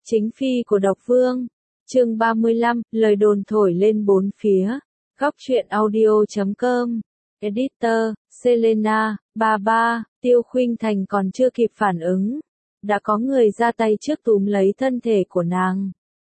Chính phi của độc vương. Chương 35, lời đồn thổi lên bốn phía. Góc truyện audio.com. Editor, Selena, 33, Tiêu Khuynh Thành còn chưa kịp phản ứng. Đã có người ra tay trước túm lấy thân thể của nàng.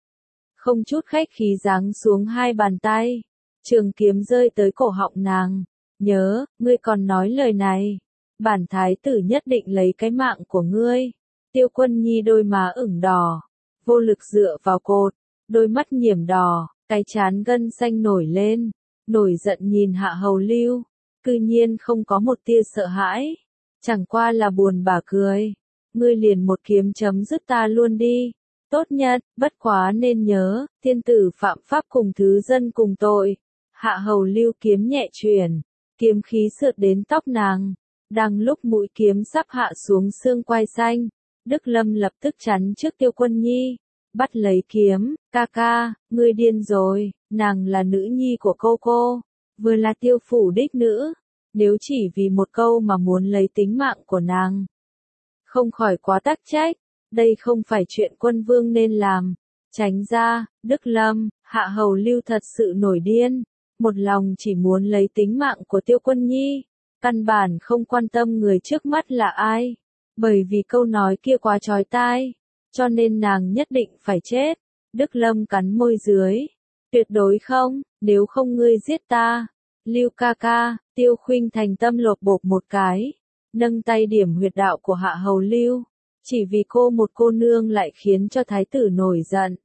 Không chút khách khí giáng xuống hai bàn tay. Trường kiếm rơi tới cổ họng nàng. Nhớ, ngươi còn nói lời này. Bản thái tử nhất định lấy cái mạng của ngươi. Tiêu Quân Nhi đôi má ửng đỏ. Vô lực dựa vào cột. Đôi mắt nhiễm đỏ, cái trán gân xanh nổi lên. Nổi giận nhìn Hạ Hầu Lưu. Cư nhiên không có một tia sợ hãi. Chẳng qua là buồn bã cười. Ngươi liền một kiếm chấm dứt ta luôn đi. Tốt nhất, bất quá nên nhớ, thiên tử phạm pháp cùng thứ dân cùng tội. Hạ Hầu Lưu kiếm nhẹ chuyển, kiếm khí sượt đến tóc nàng. Đang lúc mũi kiếm sắp hạ xuống xương quai xanh, Đức Lâm lập tức chắn trước Tiêu Quân Nhi. Bắt lấy kiếm, ca ca, ngươi điên rồi, nàng là nữ nhi của cô, vừa là Tiêu phủ đích nữ. Nếu chỉ vì một câu mà muốn lấy tính mạng của nàng, không khỏi quá tắc trách. Đây không phải chuyện quân vương nên làm. Tránh ra, Đức Lâm. Hạ Hầu Lưu thật sự nổi điên. Một lòng chỉ muốn lấy tính mạng của Tiêu Quân Nhi. Căn bản không quan tâm người trước mắt là ai. Bởi vì câu nói kia quá chói tai. Cho nên nàng nhất định phải chết. Đức Lâm cắn môi dưới. Tuyệt đối không, nếu không ngươi giết ta. Lưu ca ca. Tiêu Khuynh Thành tâm lột bột một cái. Nâng tay điểm huyệt đạo của Hạ Hầu Lưu. Chỉ vì một cô nương lại khiến cho thái tử nổi giận.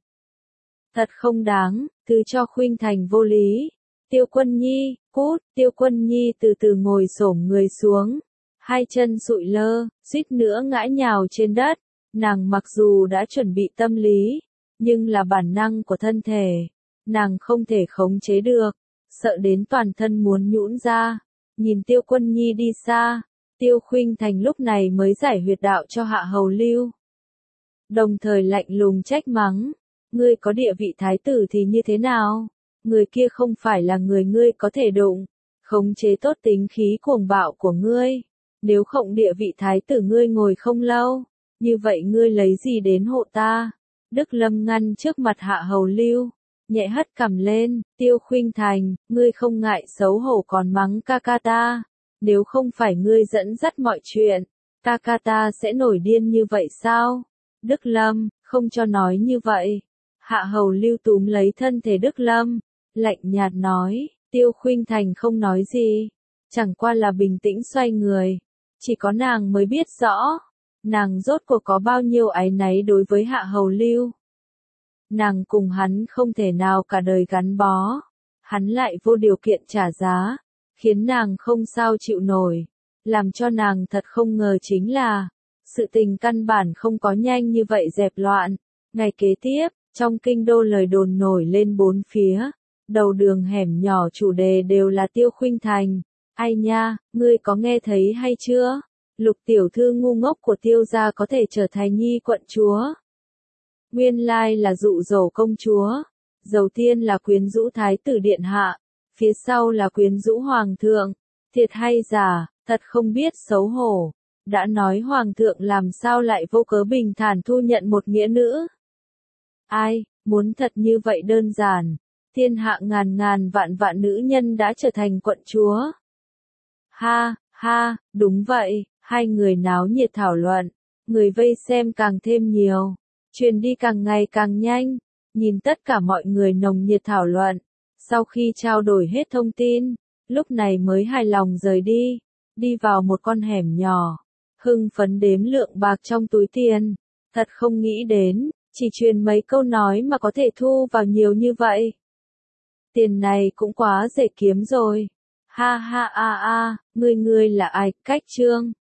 Thật không đáng, thứ cho Khuynh Thành vô lý. Tiêu Quân Nhi, cút. Tiêu Quân Nhi từ từ ngồi xổm người xuống. Hai chân sụi lơ, suýt nữa ngã nhào trên đất. Nàng mặc dù đã chuẩn bị tâm lý, nhưng là bản năng của thân thể. Nàng không thể khống chế được, sợ đến toàn thân muốn nhũn ra. Nhìn Tiêu Quân Nhi đi xa. Tiêu Khuynh Thành lúc này mới giải huyệt đạo cho Hạ Hầu Lưu. Đồng thời lạnh lùng trách mắng. Ngươi có địa vị thái tử thì như thế nào? Người kia không phải là người ngươi có thể đụng. Khống chế tốt tính khí cuồng bạo của ngươi. Nếu không địa vị thái tử ngươi ngồi không lâu. Như vậy ngươi lấy gì đến hộ ta? Đức Lâm ngăn trước mặt Hạ Hầu Lưu. Nhẹ hất cằm lên. Tiêu Khuynh Thành, ngươi không ngại xấu hổ còn mắng ca ca ta. Nếu không phải ngươi dẫn dắt mọi chuyện, ca ca ta sẽ nổi điên như vậy sao? Đức Lâm, không cho nói như vậy. Hạ Hầu Lưu túm lấy thân thể Đức Lâm, lạnh nhạt nói. Tiêu Khuynh Thành không nói gì, chẳng qua là bình tĩnh xoay người. Chỉ có nàng mới biết rõ, nàng rốt cuộc có bao nhiêu áy náy đối với Hạ Hầu Lưu. Nàng cùng hắn không thể nào cả đời gắn bó, hắn lại vô điều kiện trả giá. Khiến nàng không sao chịu nổi. Làm cho nàng thật không ngờ chính là, sự tình căn bản không có nhanh như vậy dẹp loạn. Ngày kế tiếp, trong kinh đô lời đồn nổi lên bốn phía. Đầu đường hẻm nhỏ chủ đề đều là Tiêu Khuynh Thành. Ai nha, ngươi có nghe thấy hay chưa? Lục tiểu thư ngu ngốc của Tiêu gia có thể trở thành nhi quận chúa. Nguyên lai là dụ dỗ công chúa. Đầu tiên là quyến rũ thái tử điện hạ. Phía sau là quyến rũ hoàng thượng. Thiệt hay giả, thật không biết xấu hổ. Đã nói hoàng thượng làm sao lại vô cớ bình thản thu nhận một nghĩa nữ. Ai, muốn thật như vậy đơn giản. Thiên hạ ngàn ngàn vạn vạn nữ nhân đã trở thành quận chúa. Ha, ha, đúng vậy, hai người náo nhiệt thảo luận. Người vây xem càng thêm nhiều. Truyền đi càng ngày càng nhanh. Nhìn tất cả mọi người nồng nhiệt thảo luận. Sau khi trao đổi hết thông tin, lúc này mới hài lòng rời đi. Đi vào một con hẻm nhỏ. Hưng phấn đếm lượng bạc trong túi tiền. Thật không nghĩ đến, chỉ truyền mấy câu nói mà có thể thu vào nhiều như vậy. Tiền này cũng quá dễ kiếm rồi. Ha ha a a, ngươi là ai? Cách Trương.